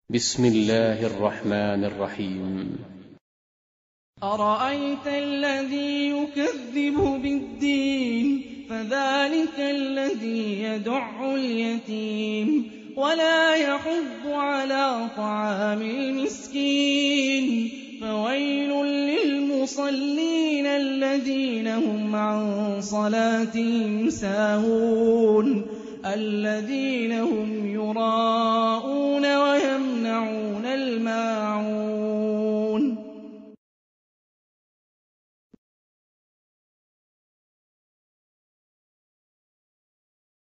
بسم الله الرحمن الرحيم. أَرَأَيْتَ الَّذِي يُكَذِّبُ بِالدِّينِ فَذَٰلِكَ الَّذِي يَدُعُّ الْيَتِيمَ وَلَا يَحُضُّ عَلَىٰ طَعَامِ الْمِسْكِينِ فَوَيْلٌ لِّلْمُصَلِّينَ الَّذِينَ هُمْ عَن صَلَاتِهِمْ سَاهُونَ الَّذِينَ هُمْ يُرَاءُونَ وَيَمْنَعُونَ